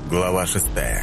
Глава 6.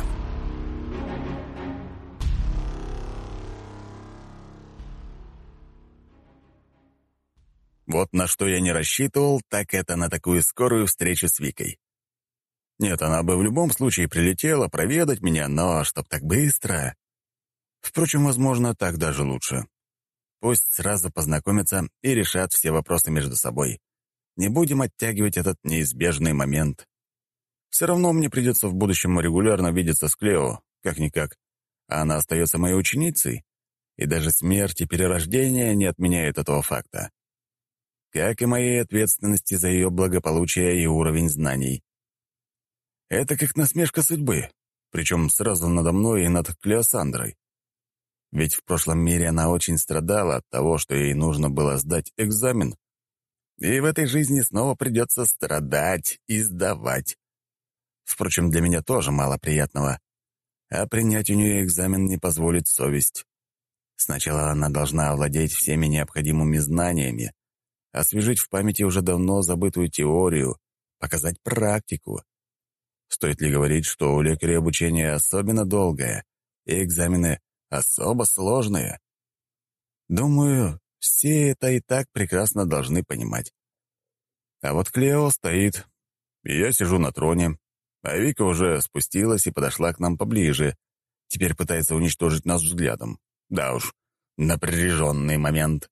Вот на что я не рассчитывал, так это на такую скорую встречу с Викой. Нет, она бы в любом случае прилетела проведать меня, но чтоб так быстро... Впрочем, возможно, так даже лучше. Пусть сразу познакомятся и решат все вопросы между собой. Не будем оттягивать этот неизбежный момент. Все равно мне придется в будущем регулярно видеться с Клео, как-никак. А она остается моей ученицей, и даже смерть и перерождение не отменяют этого факта. Как и моей ответственности за ее благополучие и уровень знаний. Это как насмешка судьбы, причем сразу надо мной и над Клеосандрой. Ведь в прошлом мире она очень страдала от того, что ей нужно было сдать экзамен. И в этой жизни снова придется страдать и сдавать. Впрочем, для меня тоже мало приятного. А принять у нее экзамен не позволит совесть. Сначала она должна овладеть всеми необходимыми знаниями, освежить в памяти уже давно забытую теорию, показать практику. Стоит ли говорить, что у лекаря обучение особенно долгое, и экзамены особо сложные? Думаю, все это и так прекрасно должны понимать. А вот Клео стоит, и я сижу на троне, а Вика уже спустилась и подошла к нам поближе. Теперь пытается уничтожить нас взглядом. Да уж, напряженный момент.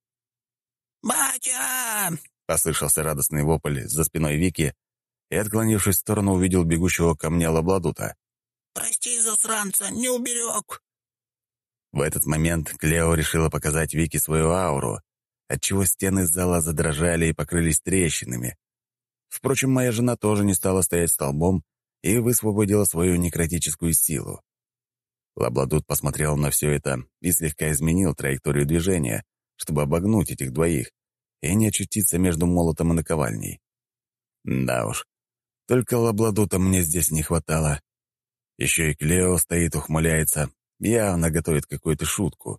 «Батя!» — послышался радостный вопль за спиной Вики, и, отклонившись в сторону, увидел бегущего ко мне Лабладута. «Прости, засранца, не уберег!» В этот момент Клео решила показать Вике свою ауру, отчего стены зала задрожали и покрылись трещинами. Впрочем, моя жена тоже не стала стоять столбом и высвободила свою некротическую силу. Лабладут посмотрел на все это и слегка изменил траекторию движения, чтобы обогнуть этих двоих и не очутиться между молотом и наковальней. Да уж, только Лабладута мне здесь не хватало. Еще и Клео стоит, ухмыляется, явно готовит какую-то шутку.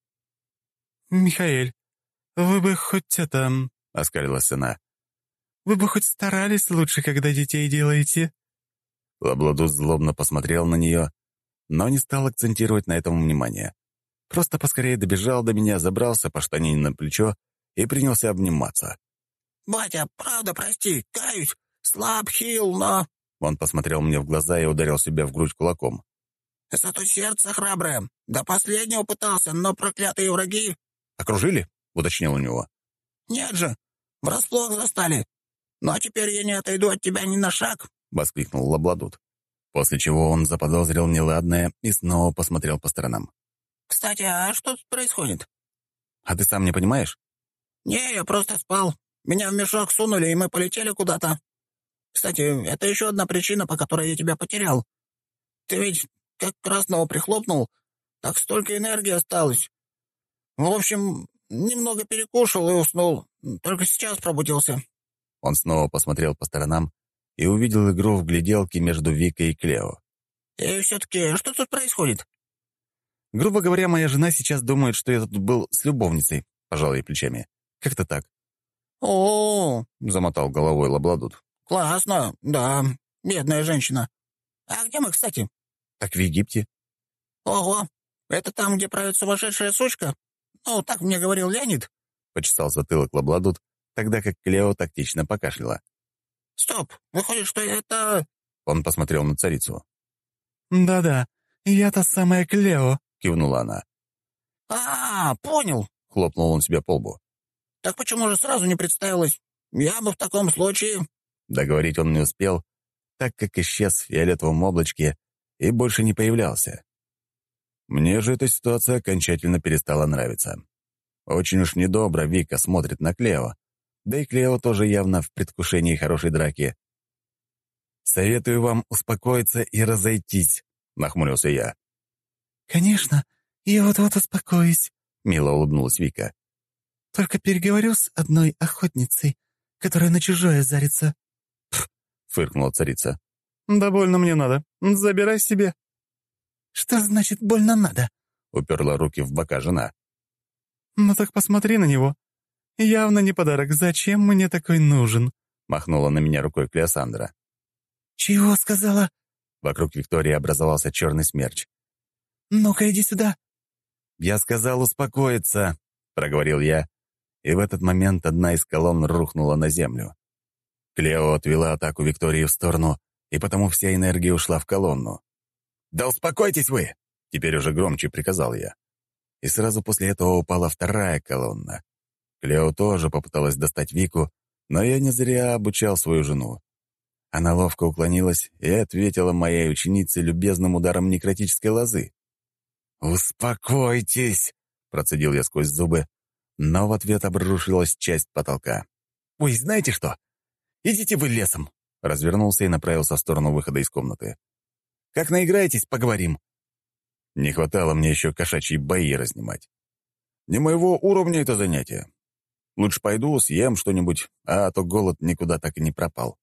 «Михаэль, вы бы хоть это...» — оскалилась она. «Вы бы хоть старались лучше, когда детей делаете?» Лабладут злобно посмотрел на нее, но не стал акцентировать на этом внимание. Просто поскорее добежал до меня, забрался по штанине на плечо и принялся обниматься. «Батя, правда, прости, каюсь, слаб, хил, но...» Он посмотрел мне в глаза и ударил себя в грудь кулаком. «Зато сердце храброе. До последнего пытался, но проклятые враги...» «Окружили?» — уточнил у него. «Нет же, врасплох застали. Но теперь я не отойду от тебя ни на шаг!» — воскликнул Лабладут. После чего он заподозрил неладное и снова посмотрел по сторонам. «Кстати, а что тут происходит?» «А ты сам не понимаешь?» «Не, я просто спал. Меня в мешок сунули, и мы полетели куда-то. Кстати, это еще одна причина, по которой я тебя потерял. Ты ведь как красного прихлопнул, так столько энергии осталось. В общем, немного перекушал и уснул. Только сейчас пробудился». Он снова посмотрел по сторонам и увидел игру в гляделки между Викой и Клео. «И все-таки, что тут происходит?» «Грубо говоря, моя жена сейчас думает, что я тут был с любовницей», — пожал ей плечами. «Как-то так». «О, — замотал головой Лабладут. классно, да, бедная женщина. А где мы, кстати?» «Так в Египте». «Ого, это там, где правит сумасшедшая сучка? Ну, так мне говорил Леонид». — почесал затылок Лабладут, тогда как Клео тактично покашляла. «Стоп, выходит, что это...» Он посмотрел на царицу. «Да-да, я та самая Клео», — кивнула она. Понял. — хлопнул он себя по лбу. Так почему же сразу не представилась? Я бы в таком случае...» Договорить он не успел, так как исчез в фиолетовом облачке и больше не появлялся. Мне же эта ситуация окончательно перестала нравиться. Очень уж недобро Вика смотрит на Клео, да и Клео тоже явно в предвкушении хорошей драки. «Советую вам успокоиться и разойтись», — нахмурился я. «Конечно, я вот-вот успокоюсь», — мило улыбнулась Вика. «только переговорю с одной охотницей, которая на чужое зарится». — фыркнула царица. «Да больно мне надо. Забирай себе». «Что значит больно надо?» — уперла руки в бока жена. «Ну так посмотри на него. Явно не подарок. Зачем мне такой нужен?» — махнула на меня рукой Клеосандра. «Чего сказала?» Вокруг Виктории образовался черный смерч. «Ну-ка, иди сюда!» «Я сказал успокоиться», — проговорил я, и в этот момент одна из колонн рухнула на землю. Клео отвела атаку Виктории в сторону, и потому вся энергия ушла в колонну. «Да успокойтесь вы!» — теперь уже громче приказал я. И сразу после этого упала вторая колонна. Клео тоже попыталась достать Вику, но я не зря обучал свою жену. Она ловко уклонилась и ответила моей ученице любезным ударом некротической лозы. «Успокойтесь!» — процедил я сквозь зубы, но в ответ обрушилась часть потолка. «Ой, знаете что? Идите вы лесом!» Развернулся и направился в сторону выхода из комнаты. «Как наиграетесь, поговорим!» Не хватало мне еще кошачьи бои разнимать. Не моего уровня это занятие. Лучше пойду, съем что-нибудь, а то голод никуда так и не пропал.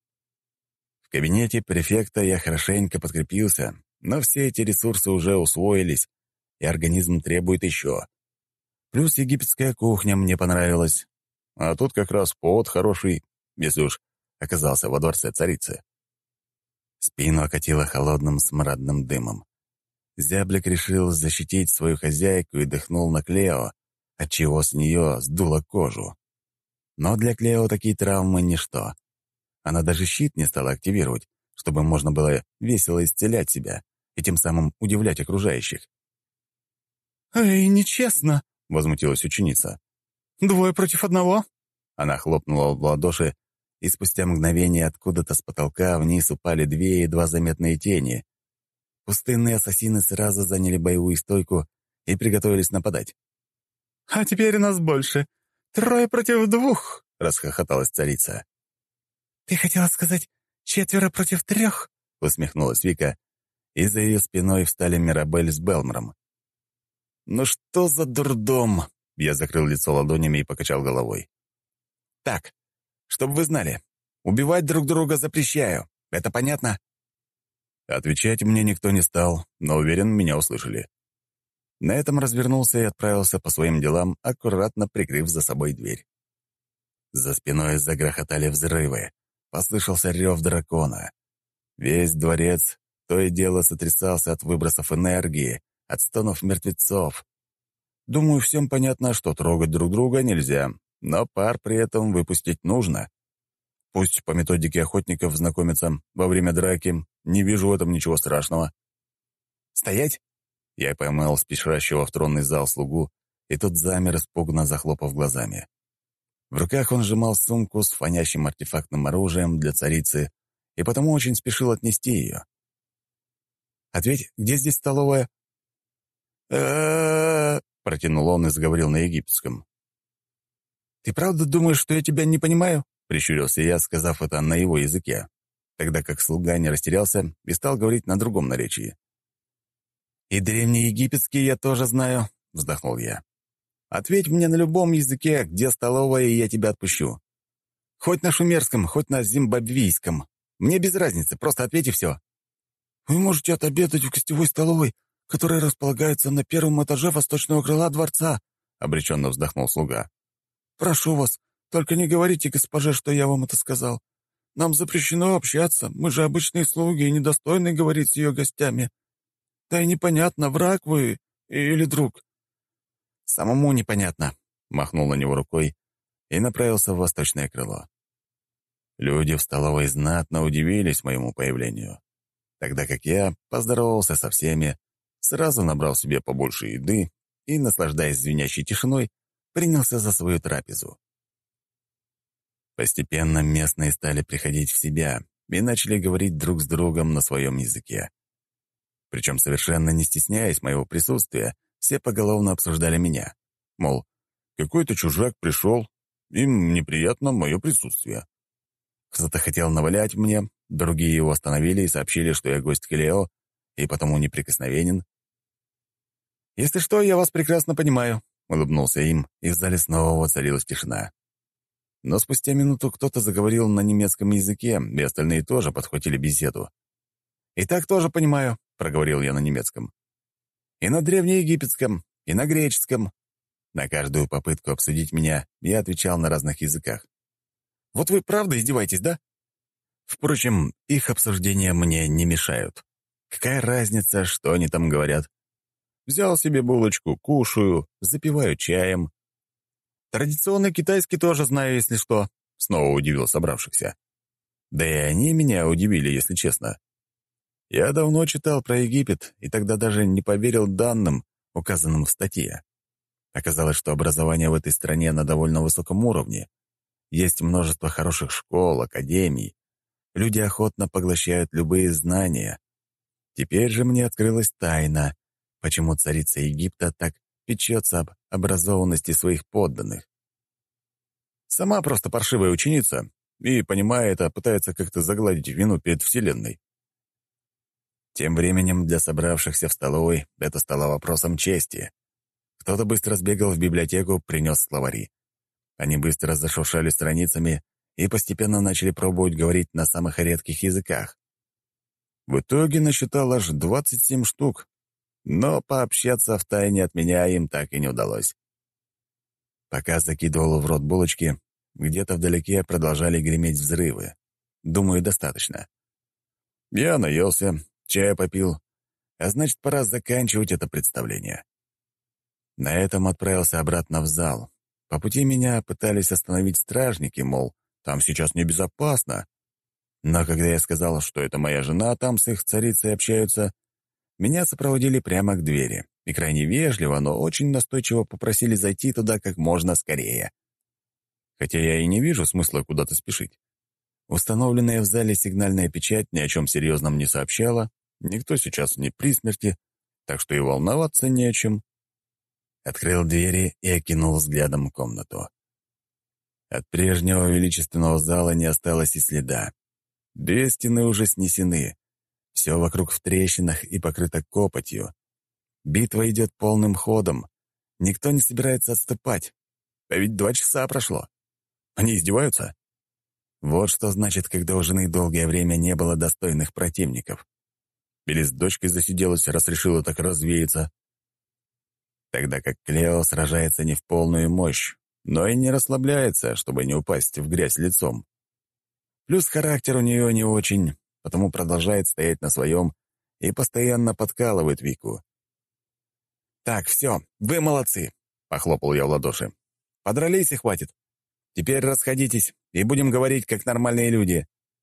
В кабинете префекта я хорошенько подкрепился, но все эти ресурсы уже усвоились, и организм требует еще. Плюс египетская кухня мне понравилась. А тут как раз повод хороший, если уж оказался во дворце царицы. Спину окатило холодным смрадным дымом. Зяблик решил защитить свою хозяйку и дыхнул на Клео, отчего с нее сдуло кожу. Но для Клео такие травмы — ничто. Она даже щит не стала активировать, чтобы можно было весело исцелять себя и тем самым удивлять окружающих. «Эй, нечестно!» — возмутилась ученица. 2 против 1?» Она хлопнула в ладоши, и спустя мгновение откуда-то с потолка вниз упали 2 едва заметные тени. Пустынные ассасины сразу заняли боевую стойку и приготовились нападать. «А теперь нас больше. 3 против 2!» — расхохоталась царица. «Ты хотела сказать 4 против 3?» — усмехнулась Вика, и за ее спиной встали Мирабель с Белмором. «Ну что за дурдом?» — я закрыл лицо ладонями и покачал головой. «Так, чтобы вы знали, убивать друг друга запрещаю. Это понятно?» Отвечать мне никто не стал, но, уверен, меня услышали. На этом развернулся и отправился по своим делам, аккуратно прикрыв за собой дверь. За спиной загрохотали взрывы. Послышался рев дракона. Весь дворец то и дело сотрясался от выбросов энергии, от стонов мертвецов. Думаю, всем понятно, что трогать друг друга нельзя, но пар при этом выпустить нужно. Пусть по методике охотников знакомятся во время драки, не вижу в этом ничего страшного. «Стоять!» Я поймал спешащего в тронный зал слугу, и тот замер, испуганно захлопав глазами. В руках он сжимал сумку с фонящим артефактным оружием для царицы и потому очень спешил отнести ее. «Ответь, где здесь столовая?» протянул он и заговорил на египетском. «Ты правда думаешь, что я тебя не понимаю?» — прищурился я, сказав это на его языке, тогда как слуга не растерялся и стал говорить на другом наречии. «И древнеегипетский я тоже знаю», — вздохнул я. «Ответь мне на любом языке, где столовая, и я тебя отпущу. Хоть на шумерском, хоть на зимбабвийском. Мне без разницы, просто ответь и все». «Вы можете отобедать в гостевой столовой, которая располагается на 1-м этаже восточного крыла дворца», — обреченно вздохнул слуга. «Прошу вас, только не говорите госпоже, что я вам это сказал. Нам запрещено общаться, мы же обычные слуги и недостойны говорить с ее гостями. Да и непонятно, враг вы или друг». «Самому непонятно», — махнул на него рукой и направился в восточное крыло. Люди в столовой знатно удивились моему появлению, тогда как я поздоровался со всеми, сразу набрал себе побольше еды и, наслаждаясь звенящей тишиной, принялся за свою трапезу. Постепенно местные стали приходить в себя и начали говорить друг с другом на своем языке. Причем совершенно не стесняясь моего присутствия, все поголовно обсуждали меня. Мол, какой-то чужак пришел, им неприятно мое присутствие. Кто-то хотел навалять мне, другие его остановили и сообщили, что я гость Клео и потому неприкосновенен. «Если что, я вас прекрасно понимаю», — улыбнулся им, и в зале снова воцарилась тишина. Но спустя минуту кто-то заговорил на немецком языке, и остальные тоже подхватили беседу. «И так тоже понимаю», — проговорил я на немецком. «И на древнеегипетском, и на греческом». На каждую попытку обсудить меня я отвечал на разных языках. «Вот вы правда издеваетесь, да?» Впрочем, их обсуждения мне не мешают. Какая разница, что они там говорят? Взял себе булочку, кушаю, запиваю чаем. Традиционный китайский тоже знаю, если что. Снова удивил собравшихся. Да и они меня удивили, если честно. Я давно читал про Египет, и тогда даже не поверил данным, указанным в статье. Оказалось, что образование в этой стране на довольно высоком уровне. Есть множество хороших школ, академий. Люди охотно поглощают любые знания. Теперь же мне открылась тайна, почему царица Египта так печется об образованности своих подданных. Сама просто паршивая ученица, и, понимая это, пытается как-то загладить вину перед Вселенной. Тем временем для собравшихся в столовой это стало вопросом чести. Кто-то быстро сбегал в библиотеку, принес словари. Они быстро зашуршали страницами и постепенно начали пробовать говорить на самых редких языках. В итоге насчитал аж 27 штук, но пообщаться втайне от меня им так и не удалось. Пока закидывал в рот булочки, где-то вдалеке продолжали греметь взрывы. Думаю, достаточно. Я наелся, чай попил, а значит, пора заканчивать это представление. На этом отправился обратно в зал. По пути меня пытались остановить стражники, мол, там сейчас небезопасно. Но когда я сказал, что это моя жена, там с их царицей общаются, меня сопроводили прямо к двери и крайне вежливо, но очень настойчиво попросили зайти туда как можно скорее. Хотя я и не вижу смысла куда-то спешить. Установленная в зале сигнальная печать ни о чем серьезном не сообщала, никто сейчас не при смерти, так что и волноваться не о чем. Открыл двери и окинул взглядом комнату. От прежнего величественного зала не осталось и следа. Две стены уже снесены. Все вокруг в трещинах и покрыто копотью. Битва идет полным ходом. Никто не собирается отступать. А ведь 2 часа прошло. Они издеваются? Вот что значит, когда у жены долгое время не было достойных противников. Или с дочкой засиделась, раз решила так развеяться. Тогда как Клео сражается не в полную мощь, но и не расслабляется, чтобы не упасть в грязь лицом. Плюс характер у нее не очень, потому продолжает стоять на своем и постоянно подкалывает Вику. «Так, все, вы молодцы!» — похлопал я в ладоши. «Подрались и хватит. Теперь расходитесь, и будем говорить, как нормальные люди».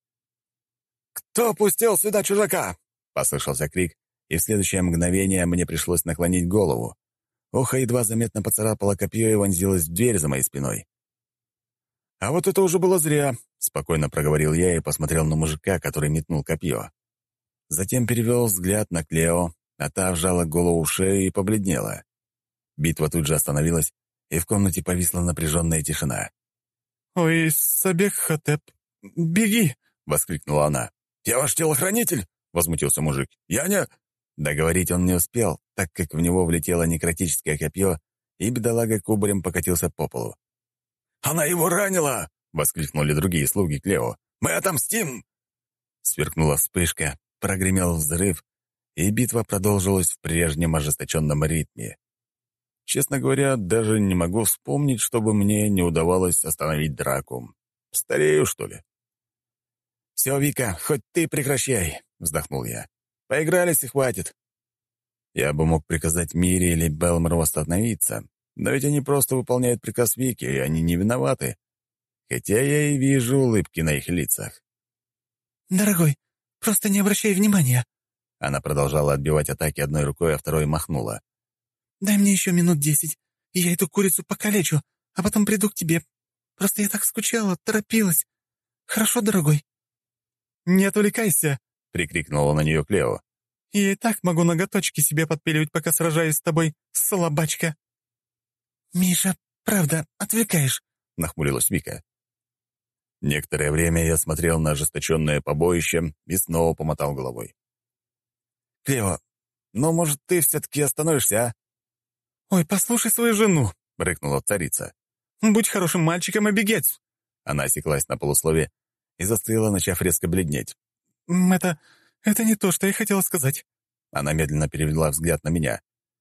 «Кто пустил сюда чужака?» — послышался крик, и в следующее мгновение мне пришлось наклонить голову. Ухо едва заметно поцарапало копье и вонзилось в дверь за моей спиной. «А вот это уже было зря», — спокойно проговорил я и посмотрел на мужика, который метнул копье. Затем перевел взгляд на Клео, а та вжала голову в шею и побледнела. Битва тут же остановилась, и в комнате повисла напряженная тишина. «Ой, Сабех-хотеп, беги!» — воскликнула она. «Я ваш телохранитель?» — возмутился мужик. «Я не...» Договорить он не успел, так как в него влетело некротическое копье, и бедолага кубарем покатился по полу. «Она его ранила!» — воскликнули другие слуги Клео. «Мы отомстим!» Сверкнула вспышка, прогремел взрыв, и битва продолжилась в прежнем ожесточенном ритме. Честно говоря, даже не могу вспомнить, чтобы мне не удавалось остановить драку. Старею, что ли? «Все, Вика, хоть ты прекращай!» — вздохнул я. «Поигрались и хватит». Я бы мог приказать Мире или Белмору остановиться, но ведь они просто выполняют приказ Вики, и они не виноваты. Хотя я и вижу улыбки на их лицах. «Дорогой, просто не обращай внимания». Она продолжала отбивать атаки одной рукой, а второй махнула. «Дай мне еще минут 10, и я эту курицу покалечу, а потом приду к тебе. Просто я так скучала, торопилась. Хорошо, дорогой?» «Не отвлекайся!» — прикрикнула на нее Клео. «Я и так могу ноготочки себе подпиливать, пока сражаюсь с тобой, слабачка!» «Миша, правда, отвлекаешь!» — нахмурилась Вика. Некоторое время я смотрел на ожесточенное побоище и снова помотал головой. «Клео, ну, может, ты все-таки остановишься, а?» «Ой, послушай свою жену!» — рыкнула царица. «Будь хорошим мальчиком и бегать!» Она осеклась на полуслове и застыла, начав резко бледнеть. «Это не то, что я хотела сказать». Она медленно перевела взгляд на меня.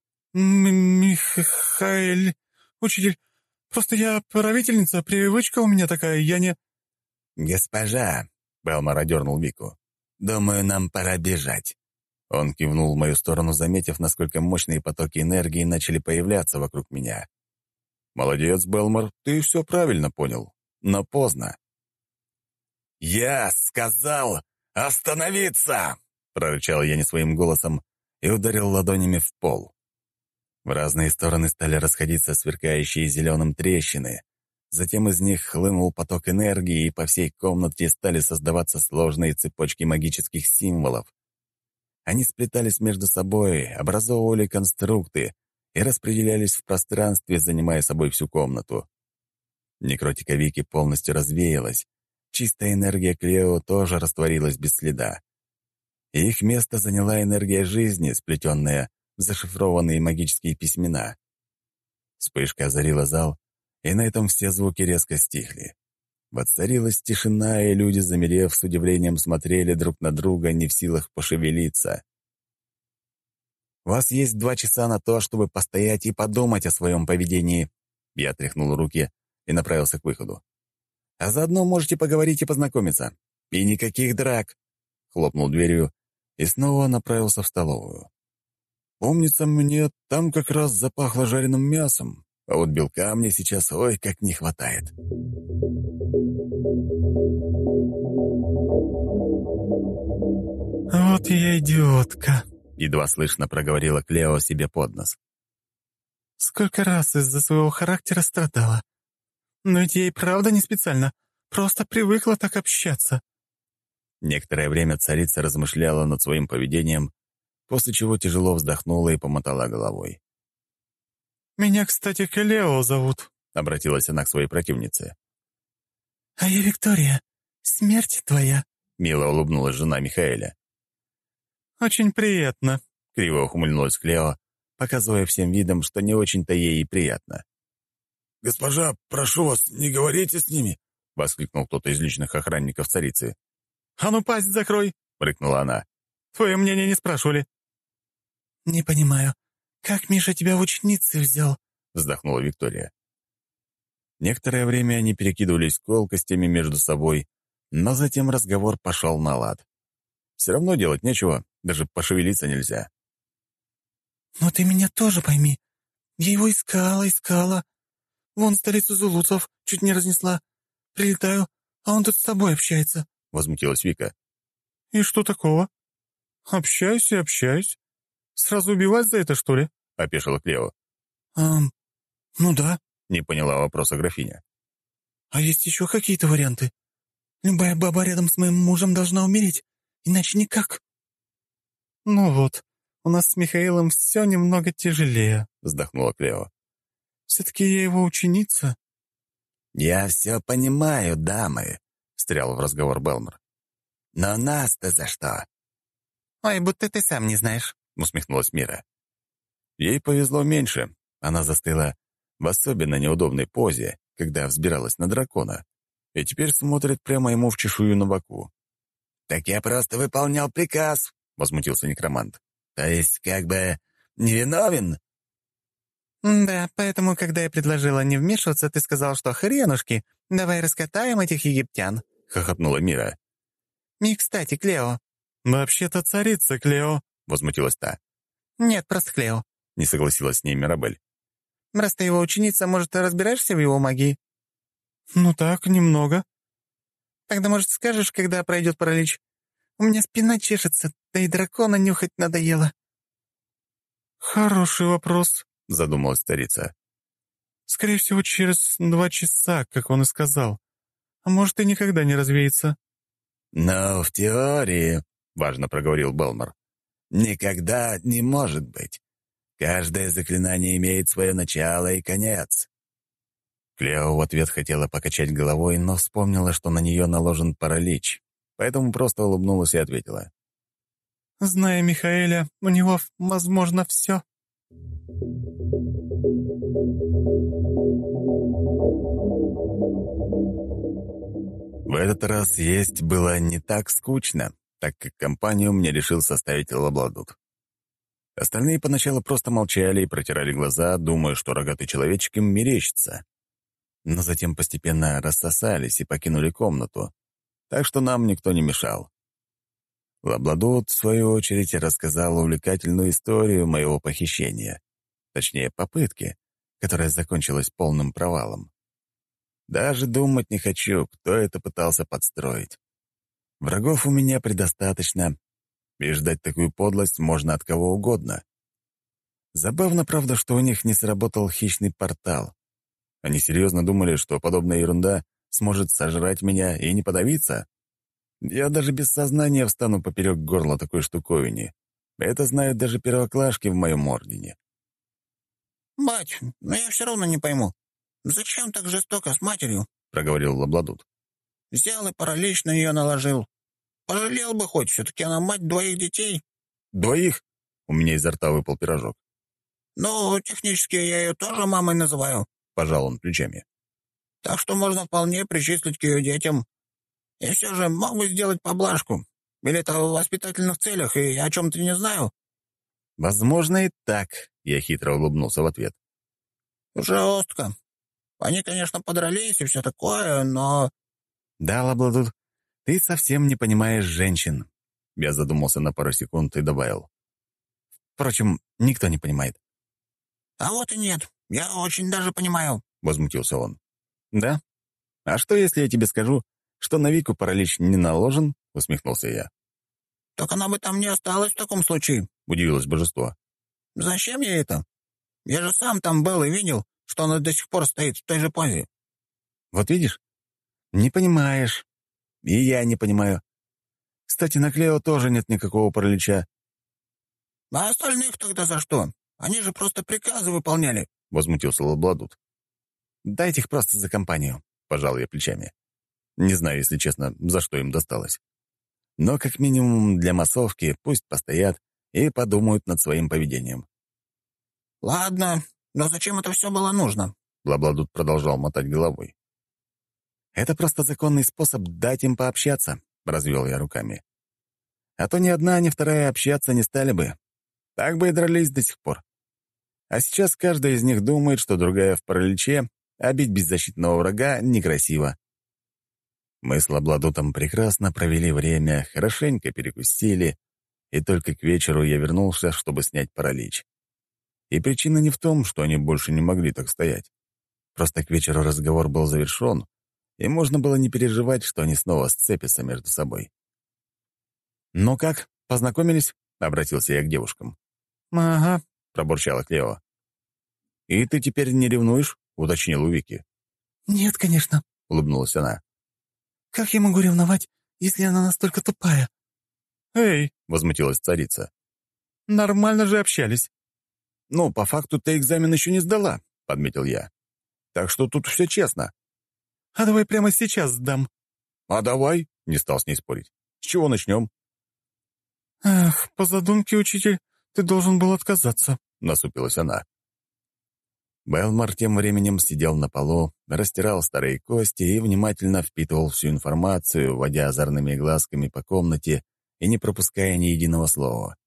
«Михаэль, учитель, просто я правительница, привычка у меня такая, я не...» «Госпожа!» Белмар одернул Вику. «Думаю, нам пора бежать». Он кивнул в мою сторону, заметив, насколько мощные потоки энергии начали появляться вокруг меня. «Молодец, Белмар, ты все правильно понял, но поздно». «Я сказал остановиться!» — прорычал я не своим голосом и ударил ладонями в пол. В разные стороны стали расходиться сверкающие зеленым трещины. Затем из них хлынул поток энергии, и по всей комнате стали создаваться сложные цепочки магических символов. Они сплетались между собой, образовывали конструкты и распределялись в пространстве, занимая собой всю комнату. Некротика Вики полностью развеялась. Чистая энергия Клео тоже растворилась без следа. И их место заняла энергия жизни, сплетенная в зашифрованные магические письмена. Вспышка озарила зал, и на этом все звуки резко стихли. Воцарилась тишина, и люди, замерев, с удивлением смотрели друг на друга, не в силах пошевелиться. «У вас есть 2 часа на то, чтобы постоять и подумать о своем поведении». Я тряхнул руки и направился к выходу. «А заодно можете поговорить и познакомиться. И никаких драк!» Хлопнул дверью и снова направился в столовую. Помнится мне, там как раз запахло жареным мясом, а вот белка мне сейчас ой как не хватает. «Вот я идиотка», — едва слышно проговорила Клео себе под нос. «Сколько раз из-за своего характера страдала. Но ведь я и правда не специально, просто привыкла так общаться». Некоторое время царица размышляла над своим поведением, после чего тяжело вздохнула и помотала головой. «Меня, кстати, Клео зовут», — обратилась она к своей противнице. «А я Виктория. Смерть твоя», — мило улыбнулась жена Михаэля. «Очень приятно», — криво ухмыльнулась Клео, показывая всем видом, что не очень-то ей и приятно. «Госпожа, прошу вас, не говорите с ними», — воскликнул кто-то из личных охранников царицы. «А ну, пасть закрой!» — рыкнула она. «Твое мнение не спрашивали». «Не понимаю, как Миша тебя в ученицы взял?» — вздохнула Виктория. Некоторое время они перекидывались колкостями между собой, но затем разговор пошел на лад. Все равно делать нечего, даже пошевелиться нельзя. «Но ты меня тоже пойми. Я его искала. Вон столицу зулуцев чуть не разнесла. Прилетаю, а он тут с тобой общается», — возмутилась Вика. «И что такого? Общаюсь и общаюсь. Сразу убивать за это, что ли?» — опешила Клео. Ну да», — не поняла вопроса графиня. «А есть еще какие-то варианты? Любая баба рядом с моим мужем должна умереть, иначе никак». «Ну вот, у нас с Михаилом все немного тяжелее», — вздохнула Клео. «Все-таки я его ученица». «Я все понимаю, дамы», — встрял в разговор Белмар. «Но нас-то за что?» «Ой, будто ты сам не знаешь», — усмехнулась Мира. Ей повезло меньше. Она застыла в особенно неудобной позе, когда взбиралась на дракона, и теперь смотрит прямо ему в чешую на боку. «Так я просто выполнял приказ», — возмутился некромант. «То есть, как бы, невиновен?» «Да, поэтому, когда я предложила не вмешиваться, ты сказал, что хренушки, давай раскатаем этих египтян», — хохотнула Мира. «И, кстати, Клео». «Вообще-то царица Клео», — возмутилась та. «Нет, просто Клео». — не согласилась с ней Мирабель. «Раз ты его ученица, может, разбираешься в его магии?» «Ну так, немного». «Тогда, может, скажешь, когда пройдет паралич? У меня спина чешется, да и дракона нюхать надоело». «Хороший вопрос», — задумалась старица. «Скорее всего, через 2 часа, как он и сказал. А может, и никогда не развеется». «Но в теории», — важно проговорил Белмар, — «никогда не может быть. Каждое заклинание имеет свое начало и конец». Клео в ответ хотела покачать головой, но вспомнила, что на нее наложен паралич, поэтому просто улыбнулась и ответила. «Зная Михаэля, у него, возможно, все». В этот раз есть было не так скучно, так как компанию мне решил составить Лабладут. Остальные поначалу просто молчали и протирали глаза, думая, что рогатый человечек им мерещится. Но затем постепенно рассосались и покинули комнату. так что нам никто не мешал. Лабладут, в свою очередь, рассказал увлекательную историю моего похищения. Точнее, попытки, которая закончилась полным провалом. Даже думать не хочу, кто это пытался подстроить. Врагов у меня предостаточно, и ждать такую подлость можно от кого угодно. Забавно, правда, что у них не сработал хищный портал. Они серьезно думали, что подобная ерунда сможет сожрать меня и не подавиться? Я даже без сознания встану поперек горла такой штуковине. Это знают даже первоклашки в моем ордене. «Бать, но я все равно не пойму, зачем так жестоко с матерью?» — проговорил Лабладут. «Взял и паралич на нее наложил. Пожалел бы хоть, все-таки она мать двоих детей». «Двоих?» — у меня изо рта выпал пирожок. «Ну, технически я ее тоже мамой называю», — пожал он плечами. «так что можно вполне причислить к ее детям. И все же мог бы сделать поблажку. Или это в воспитательных целях, и я о чем-то не знаю». «Возможно, и так», — я хитро улыбнулся в ответ. «Жестко. Они, конечно, подрались и все такое, но...» «Да, Лабладут, ты совсем не понимаешь женщин», — я задумался на пару секунд и добавил. «Впрочем, никто не понимает». «А вот и нет. Я очень даже понимаю», — возмутился он. «Да? А что, если я тебе скажу, что на Вику паралич не наложен?» — усмехнулся я. «Так она бы там не осталась в таком случае», — удивилось божество. «Зачем ей это? Я же сам там был и видел, что она до сих пор стоит в той же позе». «Вот видишь? Не понимаешь. И я не понимаю. Кстати, на Клео тоже нет никакого паралича». «А остальных тогда за что? Они же просто приказы выполняли», — возмутился Лабладут. «Дайте их просто за компанию», — пожал я плечами. Не знаю, если честно, за что им досталось. Но как минимум для массовки пусть постоят и подумают над своим поведением. «Ладно, но зачем это все было нужно?» Лабладут продолжал мотать головой. «Это просто законный способ дать им пообщаться», — развел я руками. «А то ни одна, ни вторая общаться не стали бы. Так бы и дрались до сих пор. А сейчас каждая из них думает, что другая в параличе, а бить беззащитного врага некрасиво». Мы с Лабладутом прекрасно провели время, хорошенько перекусили, и только к вечеру я вернулся, чтобы снять паралич. И причина не в том, что они больше не могли так стоять. Просто к вечеру разговор был завершен, и можно было не переживать, что они снова сцепятся между собой. «Ну как, познакомились?» — обратился я к девушкам. «Ага», — пробурчала Клео. «И ты теперь не ревнуешь?» — уточнил у Вики. «Нет, конечно», — улыбнулась она. «Как я могу ревновать, если она настолько тупая?» «Эй!» — возмутилась царица. «Нормально же общались». «Ну, по факту ты экзамен еще не сдала», — подметил я. «Так что тут все честно». «А давай прямо сейчас сдам». «А давай», — не стал с ней спорить. «С чего начнем?» «Ах, по задумке, учитель, ты должен был отказаться», — насупилась она. Белмар тем временем сидел на полу, растирал старые кости и внимательно впитывал всю информацию, водя озорными глазками по комнате и не пропуская ни единого слова.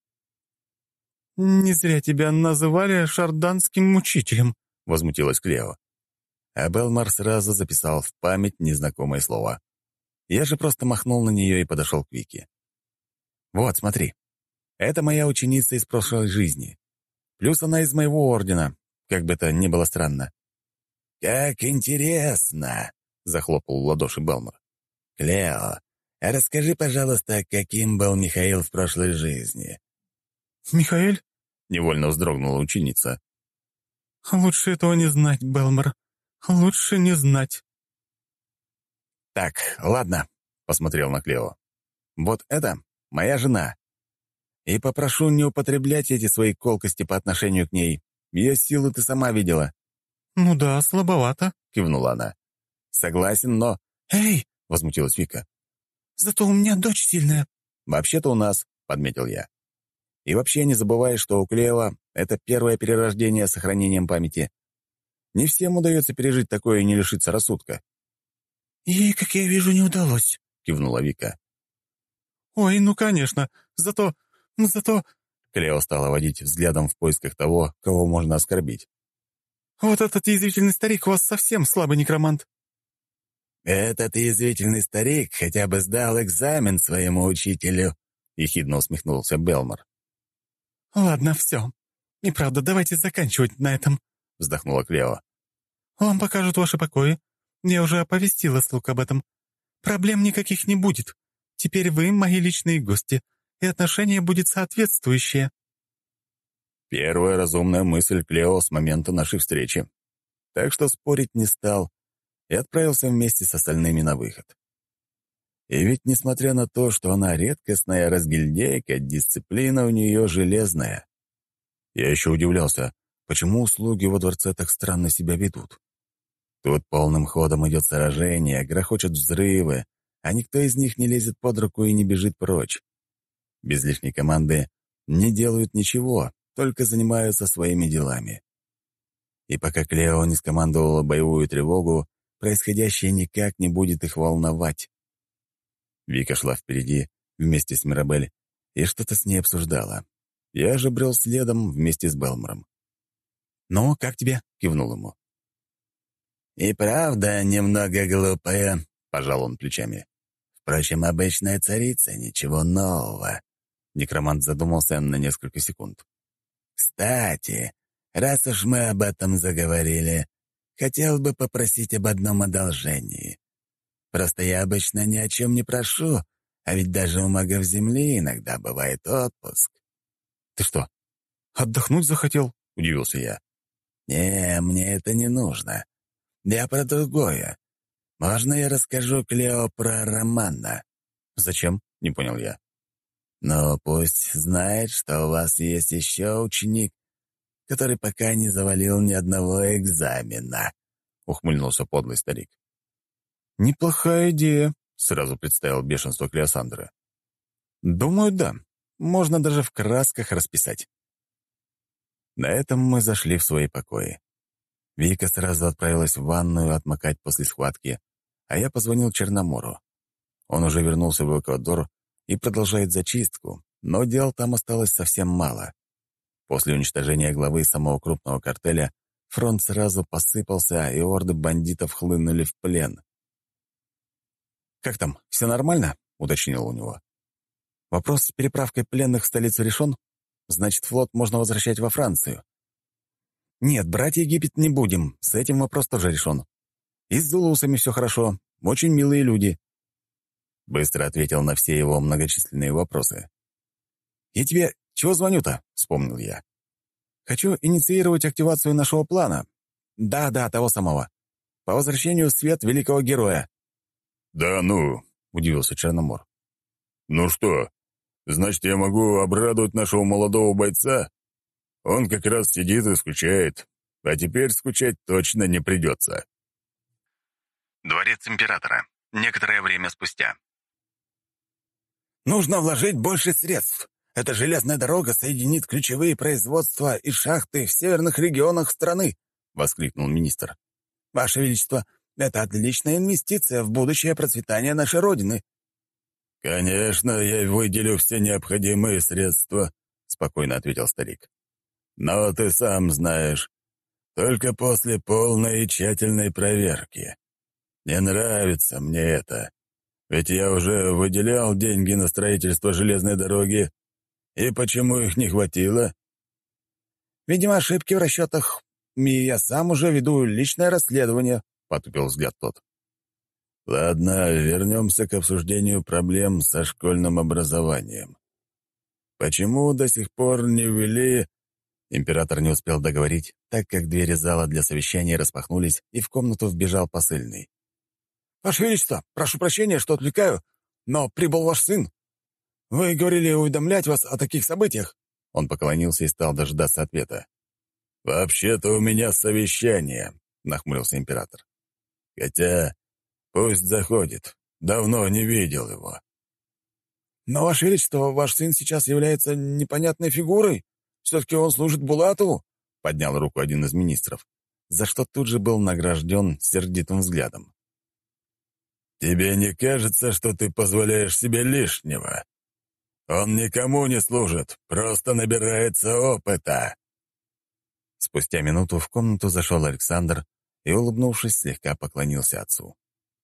«Не зря тебя называли шарданским мучителем», — возмутилась Клео. А Белмар сразу записал в память незнакомое слово. Я же просто махнул на нее и подошел к Вике. «Вот, смотри. Это моя ученица из прошлой жизни. Плюс она из моего ордена, как бы это ни было странно». «Как интересно!» — захлопал в ладоши Белмар. «Клео, а расскажи, пожалуйста, каким был Михаил в прошлой жизни?» «Михаэль?» — невольно вздрогнула ученица. «Лучше этого не знать, Белмар. Лучше не знать». «Так, ладно», — посмотрел на Клео. «Вот это моя жена. И попрошу не употреблять эти свои колкости по отношению к ней. Ее силу ты сама видела». «Ну да, слабовато», — кивнула она. «Согласен, но...» «Эй!» — возмутилась Вика. «Зато у меня дочь сильная». «Вообще-то у нас», — подметил я. «И вообще не забывай, что у Клео это первое перерождение с сохранением памяти. Не всем удается пережить такое и не лишиться рассудка». «Ей, как я вижу, не удалось», — кивнула Вика. «Ой, ну конечно. Зато... Клео стала водить взглядом в поисках того, кого можно оскорбить. Вот этот язвительный старик у вас совсем слабый некромант». «Этот язвительный старик хотя бы сдал экзамен своему учителю», — ехидно усмехнулся Белмор. «Ладно, все. Неправда, давайте заканчивать на этом», — вздохнула Клео. «Вам покажут ваши покои. Я уже оповестила слуг об этом. Проблем никаких не будет. Теперь вы мои личные гости, и отношение будет соответствующее». Первая разумная мысль Клео с момента нашей встречи. Так что спорить не стал и отправился вместе с остальными на выход. И ведь, несмотря на то, что она редкостная разгильдейка, дисциплина у нее железная. Я еще удивлялся, почему слуги во дворце так странно себя ведут. Тут полным ходом идет сражение, грохочут взрывы, а никто из них не лезет под руку и не бежит прочь. Без лишней команды не делают ничего, только занимаются своими делами. И пока Клео не скомандовала боевую тревогу, происходящее никак не будет их волновать. Вика шла впереди вместе с Мирабель и что-то с ней обсуждала. Я же брел следом вместе с Белмором. «Ну, как тебе?» — кивнул ему. «И правда немного глупая», — пожал он плечами. «Впрочем, обычная царица, ничего нового». Некромант задумался на несколько секунд. «Кстати, раз уж мы об этом заговорили, хотел бы попросить об одном одолжении. Просто я обычно ни о чем не прошу, а ведь даже у магов Земли иногда бывает отпуск». «Ты что, отдохнуть захотел?» — удивился я. «Не, мне это не нужно. Я про другое. Можно я расскажу Клео про Романа?» «Зачем?» — не понял я. «Ну, пусть знает, что у вас есть еще ученик, который пока не завалил ни одного экзамена», — ухмыльнулся подлый старик. «Неплохая идея», — сразу представил бешенство Клеосандра. «Думаю, да. Можно даже в красках расписать». На этом мы зашли в свои покои. Вика сразу отправилась в ванную отмокать после схватки, а я позвонил Черномору. Он уже вернулся в Эквадор и продолжает зачистку, но дел там осталось совсем мало. После уничтожения главы самого крупного картеля фронт сразу посыпался, и орды бандитов хлынули в плен. «Как там, все нормально?» — уточнил у него. «Вопрос с переправкой пленных в столицу решен? Значит, флот можно возвращать во Францию». «Нет, брать Египет не будем, с этим вопрос тоже решен. И с зулусами все хорошо, очень милые люди». Быстро ответил на все его многочисленные вопросы. «Я тебе чего звоню-то?» — вспомнил я. «Хочу инициировать активацию нашего плана. Да, того самого. По возвращению в свет великого героя». «Да ну!» — удивился Черномор. «Ну что, значит, я могу обрадовать нашего молодого бойца? Он как раз сидит и скучает, а теперь скучать точно не придется». Дворец императора. Некоторое время спустя. «Нужно вложить больше средств. Эта железная дорога соединит ключевые производства и шахты в северных регионах страны», — воскликнул министр. «Ваше Величество, это отличная инвестиция в будущее процветание нашей Родины». «Конечно, я выделю все необходимые средства», — спокойно ответил старик. «Но ты сам знаешь, только после полной и тщательной проверки. Не нравится мне это, ведь я уже выделял деньги на строительство железной дороги, и почему их не хватило?» «Видимо, ошибки в расчетах, и я сам уже веду личное расследование», — потупил взгляд тот. «Ладно, вернемся к обсуждению проблем со школьным образованием. Почему до сих пор не ввели...» Император не успел договорить, так как двери зала для совещания распахнулись, и в комнату вбежал посыльный. «Ваше Величество, прошу прощения, что отвлекаю, но прибыл ваш сын. Вы говорили уведомлять вас о таких событиях». Он поклонился и стал дожидаться ответа. «Вообще-то у меня совещание», — нахмурился император. «Хотя пусть заходит. Давно не видел его». «Но, Ваше Величество, ваш сын сейчас является непонятной фигурой. Все-таки он служит Булатову», — поднял руку один из министров, за что тут же был награжден сердитым взглядом. «Тебе не кажется, что ты позволяешь себе лишнего? Он никому не служит, просто набирается опыта». Спустя минуту в комнату зашел Александр и, улыбнувшись, слегка поклонился отцу.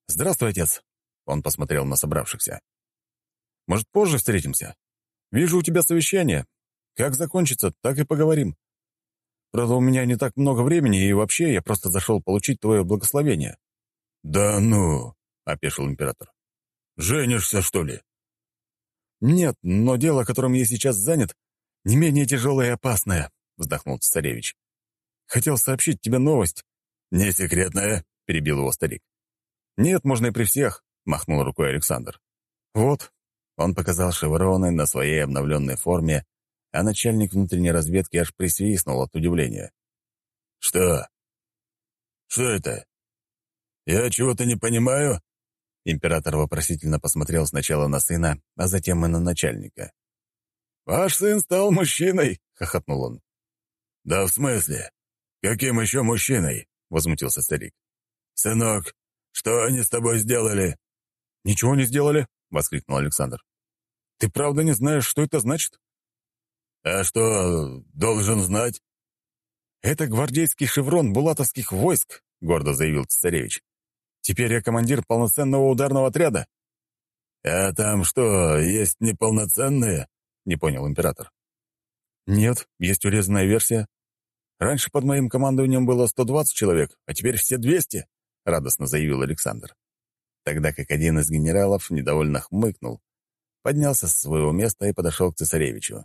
«Здравствуй, отец!» Он посмотрел на собравшихся. «Может, позже встретимся? Вижу, у тебя совещание. Как закончится, так и поговорим. Правда, у меня не так много времени, и вообще я просто зашел получить твое благословение». «Да ну!» — опешил император. «Женишься, что ли?» «Нет, но дело, которым я сейчас занят, не менее тяжелое и опасное», — вздохнул царевич. «Хотел сообщить тебе новость». «Не секретная?» — перебил его старик. «Нет, можно и при всех», — махнул рукой Александр. «Вот». Он показал шевроны на своей обновленной форме, а начальник внутренней разведки аж присвистнул от удивления. «Что? Что это? Я чего-то не понимаю?» Император вопросительно посмотрел сначала на сына, а затем и на начальника. «Ваш сын стал мужчиной!» — хохотнул он. «Да в смысле? Каким еще мужчиной?» — возмутился старик. «Сынок, что они с тобой сделали?» «Ничего не сделали!» — воскликнул Александр. «Ты правда не знаешь, что это значит?» «А что, должен знать?» «Это гвардейский шеврон булатовских войск», — гордо заявил царевич. «Теперь я командир полноценного ударного отряда». «А там что, есть неполноценные?» — не понял император. «Нет, есть урезанная версия. Раньше под моим командованием было 120 человек, а теперь все 200», — радостно заявил Александр. Тогда как один из генералов недовольно хмыкнул, поднялся со своего места и подошел к цесаревичу.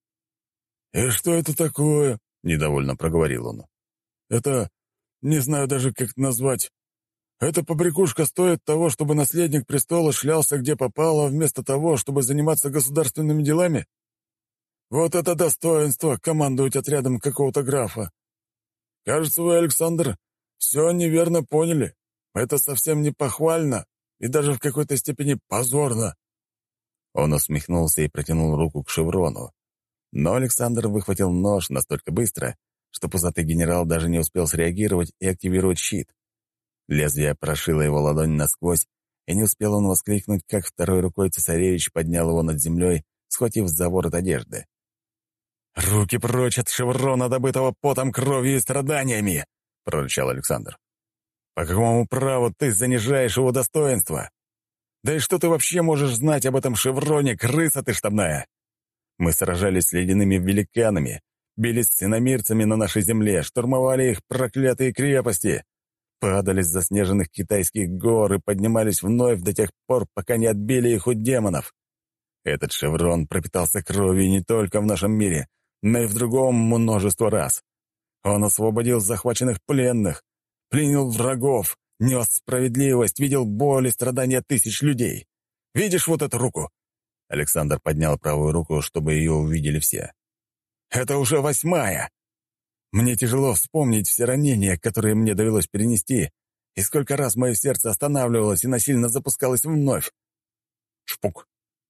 «И что это такое?» — недовольно проговорил он. «Это... не знаю даже, как это назвать. Эта побрякушка стоит того, чтобы наследник престола шлялся где попало, вместо того, чтобы заниматься государственными делами? Вот это достоинство — командовать отрядом какого-то графа. Кажется, вы, Александр, все неверно поняли. Это совсем не похвально и даже в какой-то степени позорно». Он усмехнулся и протянул руку к шеврону. Но Александр выхватил нож настолько быстро, что пузатый генерал даже не успел среагировать и активировать щит. Лезвие прошило его ладонь насквозь, и не успел он воскликнуть, как второй рукой цесаревич поднял его над землей, схватив за ворот одежды. «Руки прочь от шеврона, добытого потом, кровью и страданиями!» — прорычал Александр. «По какому праву ты занижаешь его достоинство? Да и что ты вообще можешь знать об этом шевроне, крыса ты штабная? Мы сражались с ледяными великанами, бились с иномирцами на нашей земле, штурмовали их проклятые крепости, падали с заснеженных китайских гор и поднимались вновь до тех пор, пока не отбили их у демонов. Этот шеврон пропитался кровью не только в нашем мире, но и в другом множество раз. Он освободил захваченных пленных, пленил врагов, нес справедливость, видел боль и страдания тысяч людей. Видишь вот эту руку?» Александр поднял правую руку, чтобы ее увидели все. «Это уже 8-я. Мне тяжело вспомнить все ранения, которые мне довелось перенести, и сколько раз мое сердце останавливалось и насильно запускалось вновь». Шпук.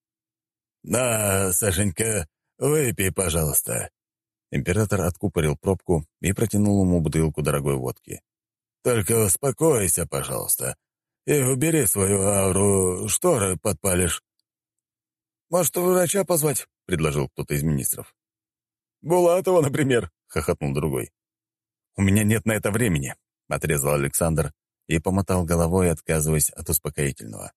«На, Сашенька, выпей, пожалуйста». Император откупорил пробку и протянул ему бутылку дорогой водки. «Только успокойся, пожалуйста, и убери свою ауру, шторы подпалишь». «Может, врача позвать?» — предложил кто-то из министров. «Булатова, например», — хохотнул другой. «У меня нет на это времени», — отрезал Александр и помотал головой, отказываясь от успокоительного.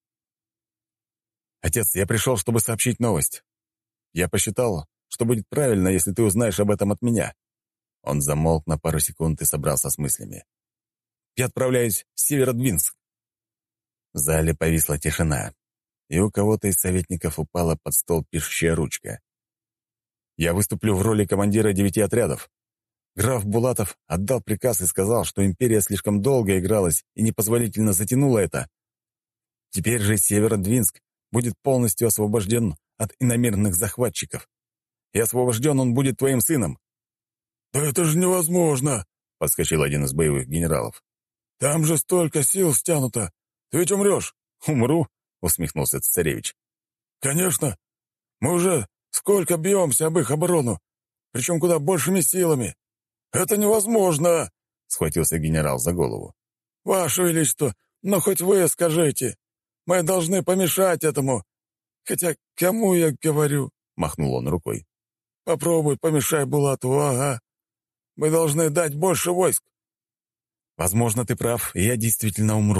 «Отец, я пришел, чтобы сообщить новость. Я посчитал, что будет правильно, если ты узнаешь об этом от меня». Он замолк на пару секунд и собрался с мыслями. «Я отправляюсь в Северодвинск». В зале повисла тишина, и у кого-то из советников упала под стол пишущая ручка. «Я выступлю в роли командира 9 отрядов. Граф Булатов отдал приказ и сказал, что империя слишком долго игралась и непозволительно затянула это. Теперь же Северодвинск будет полностью освобожден от иномирных захватчиков. И освобожден он будет твоим сыном». «Да это же невозможно!» — подскочил один из боевых генералов. «Там же столько сил стянуто! Ты ведь умрешь!» «Умру?» — усмехнулся цесаревич. «Конечно! Мы уже сколько бьемся об их оборону, причем куда большими силами! Это невозможно!» — схватился генерал за голову. «Ваше Величество, но хоть вы скажите! Мы должны помешать этому! Хотя кому я говорю?» — махнул он рукой. «Попробуй, помешай Булатову, ага! Мы должны дать больше войск!» «Возможно, ты прав, и я действительно умру», —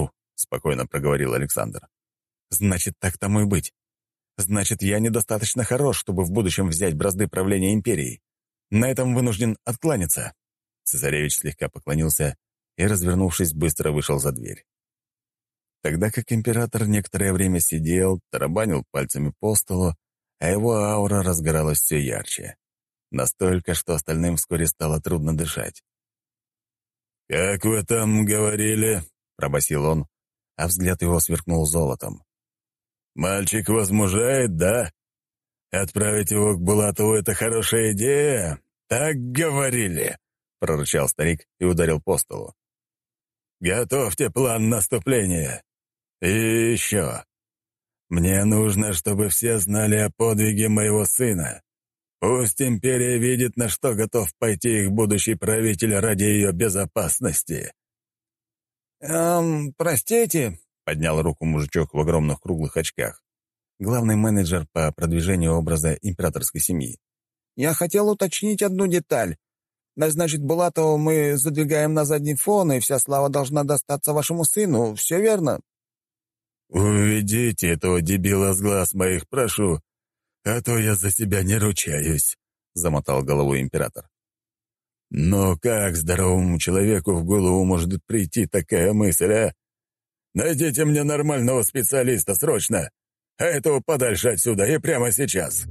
спокойно проговорил Александр. «Значит, так тому и быть. Значит, я недостаточно хорош, чтобы в будущем взять бразды правления империей. На этом вынужден откланяться». Цесаревич слегка поклонился и, развернувшись, быстро вышел за дверь. Тогда как император некоторое время сидел, тарабанил пальцами по столу, а его аура разгоралась все ярче. Настолько, что остальным вскоре стало трудно дышать. «Как вы там говорили?» — пробасил он, а взгляд его сверкнул золотом. «Мальчик возмужает, да? Отправить его к Булатову — это хорошая идея. Так говорили!» — прорычал старик и ударил по столу. «Готовьте план наступления. И еще. Мне нужно, чтобы все знали о подвиге моего сына. Пусть империя видит, на что готов пойти их будущий правитель ради ее безопасности». «Простите», — поднял руку мужичок в огромных круглых очках. Главный менеджер по продвижению образа императорской семьи. «Я хотел уточнить одну деталь. Значит, Булатову мы задвигаем на задний фон, и вся слава должна достаться вашему сыну. Все верно?» «Уведите этого дебила с глаз моих, прошу, а то я за себя не ручаюсь», — замотал головой император. «Но как здоровому человеку в голову может прийти такая мысль, а? Найдите мне нормального специалиста срочно, а этого подальше отсюда и прямо сейчас».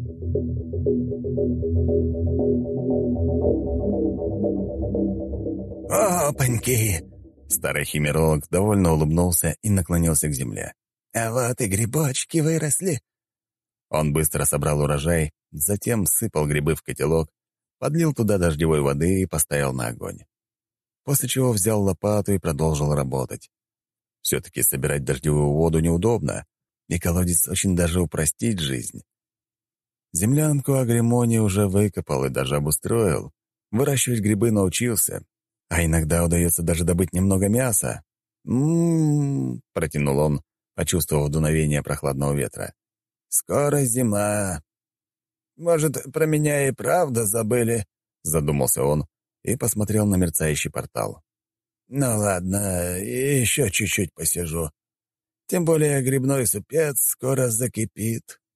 «Опаньки!» Старый химеролог довольно улыбнулся и наклонился к земле. «А вот и грибочки выросли». Он быстро собрал урожай, затем сыпал грибы в котелок, подлил туда дождевой воды и поставил на огонь. После чего взял лопату и продолжил работать. Все-таки собирать дождевую воду неудобно, и колодец очень даже упростит жизнь. Землянку Агримони уже выкопал и даже обустроил. Выращивать грибы научился, а иногда удается даже добыть немного мяса. Протянул он, почувствовав дуновение прохладного ветра. «Скоро зима. Может, про меня и правда забыли?» — задумался он и посмотрел на мерцающий портал. «Ну ладно, еще чуть-чуть посижу. Тем более грибной супец скоро закипит».